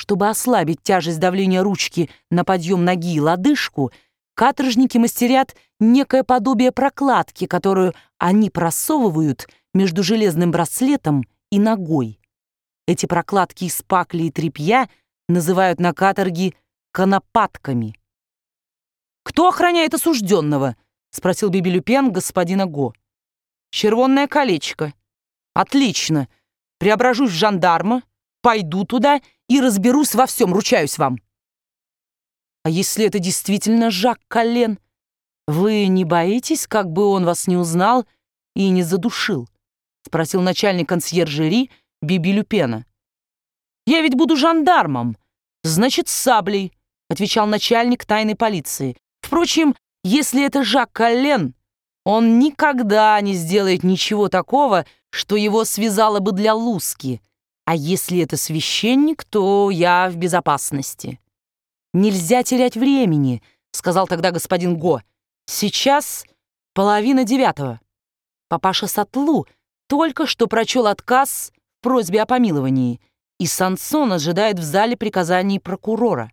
Чтобы ослабить тяжесть давления ручки на подъем ноги и лодыжку, каторжники мастерят некое подобие прокладки, которую они просовывают между железным браслетом и ногой. Эти прокладки из пакли и тряпья называют на каторге конопатками. «Кто охраняет осужденного?» — спросил Бибилюпен господина Го. «Червонное колечко». «Отлично. Преображусь в жандарма, пойду туда и разберусь во всем, ручаюсь вам». «А если это действительно Жак Коллен, вы не боитесь, как бы он вас не узнал и не задушил?» — спросил начальник консьержери Бибилюпена. «Я ведь буду жандармом, значит, с саблей», — отвечал начальник тайной полиции. «Впрочем, если это Жак Коллен, он никогда не сделает ничего такого, что его связало бы для луски. А если это священник, то я в безопасности». «Нельзя терять времени», — сказал тогда господин Го. «Сейчас 8:30. Папаша Сатлу только что прочел отказ в просьбе о помиловании, и Сансон ожидает в зале приказаний прокурора».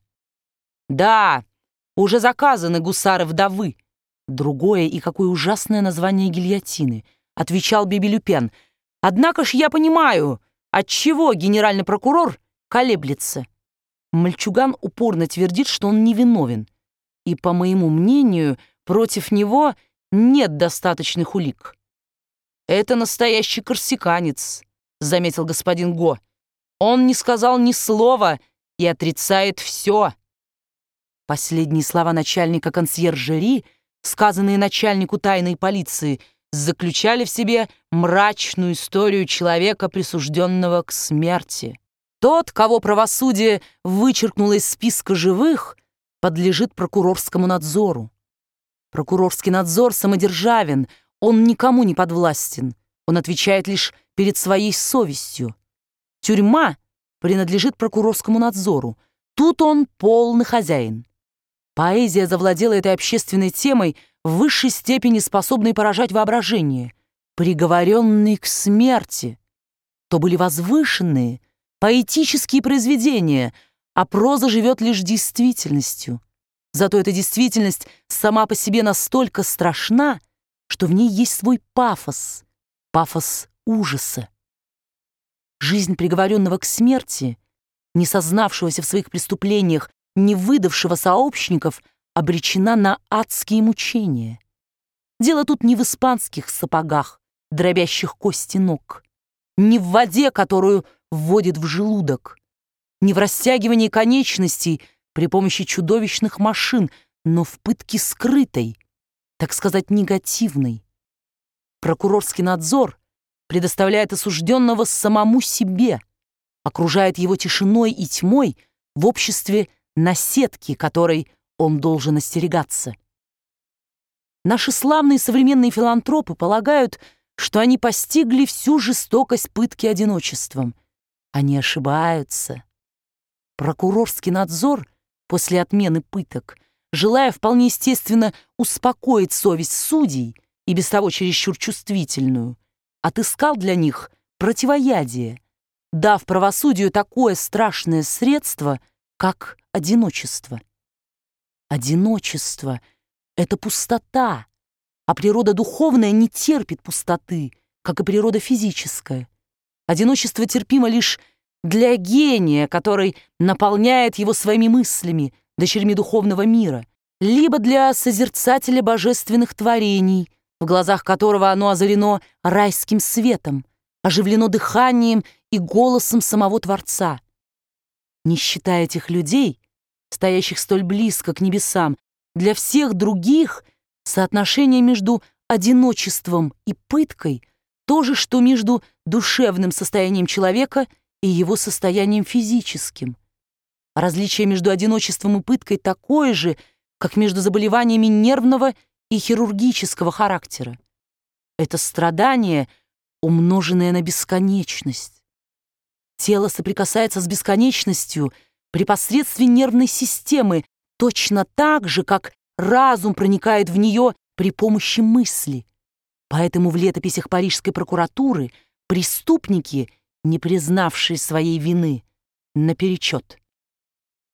«Да, уже заказаны гусары-вдовы». «Другое и какое ужасное название гильотины», — отвечал Бибилюпен. «Однако ж я понимаю, отчего генеральный прокурор колеблется». Мальчуган упорно твердит, что он невиновен, и, по моему мнению, против него нет достаточных улик. «Это настоящий корсиканец», — заметил господин Го. «Он не сказал ни слова и отрицает все». Последние слова начальника консьержери, сказанные начальнику тайной полиции, заключали в себе мрачную историю человека, присужденного к смерти. Тот, кого правосудие вычеркнуло из списка живых, подлежит прокурорскому надзору. Прокурорский надзор самодержавен, он никому не подвластен, он отвечает лишь перед своей совестью. Тюрьма принадлежит прокурорскому надзору, тут он полный хозяин. Поэзия завладела этой общественной темой, в высшей степени способной поражать воображение. Приговоренные к смерти. То были возвышенные, поэтические произведения, а проза живет лишь действительностью. Зато эта действительность сама по себе настолько страшна, что в ней есть свой пафос, пафос ужаса. Жизнь приговоренного к смерти, не сознавшегося в своих преступлениях, не выдавшего сообщников, обречена на адские мучения. Дело тут не в испанских сапогах, дробящих кости ног, не в воде, которую вводит в желудок, не в растягивании конечностей при помощи чудовищных машин, но в пытке скрытой, так сказать, негативной. Прокурорский надзор предоставляет осужденного самому себе, окружает его тишиной и тьмой в обществе наседки, которой он должен остерегаться. Наши славные современные филантропы полагают, что они постигли всю жестокость пытки одиночеством. Они ошибаются. Прокурорский надзор после отмены пыток, желая вполне естественно успокоить совесть судей, и без того чересчур чувствительную, отыскал для них противоядие, дав правосудию такое страшное средство, как одиночество. Одиночество — это пустота, а природа духовная не терпит пустоты, как и природа физическая. Одиночество терпимо лишь для гения, который наполняет его своими мыслями, дочерьми духовного мира, либо для созерцателя божественных творений, в глазах которого оно озарено райским светом, оживлено дыханием и голосом самого Творца. Не считая этих людей, стоящих столь близко к небесам, для всех других соотношение между одиночеством и пыткой то же, что между душевным состоянием человека и его состоянием физическим. Различие между одиночеством и пыткой такое же, как между заболеваниями нервного и хирургического характера. Это страдание, умноженное на бесконечность. Тело соприкасается с бесконечностью при посредстве нервной системы, точно так же, как разум проникает в нее при помощи мысли. Поэтому в летописях парижской прокуратуры преступники, не признавшие своей вины, наперечет.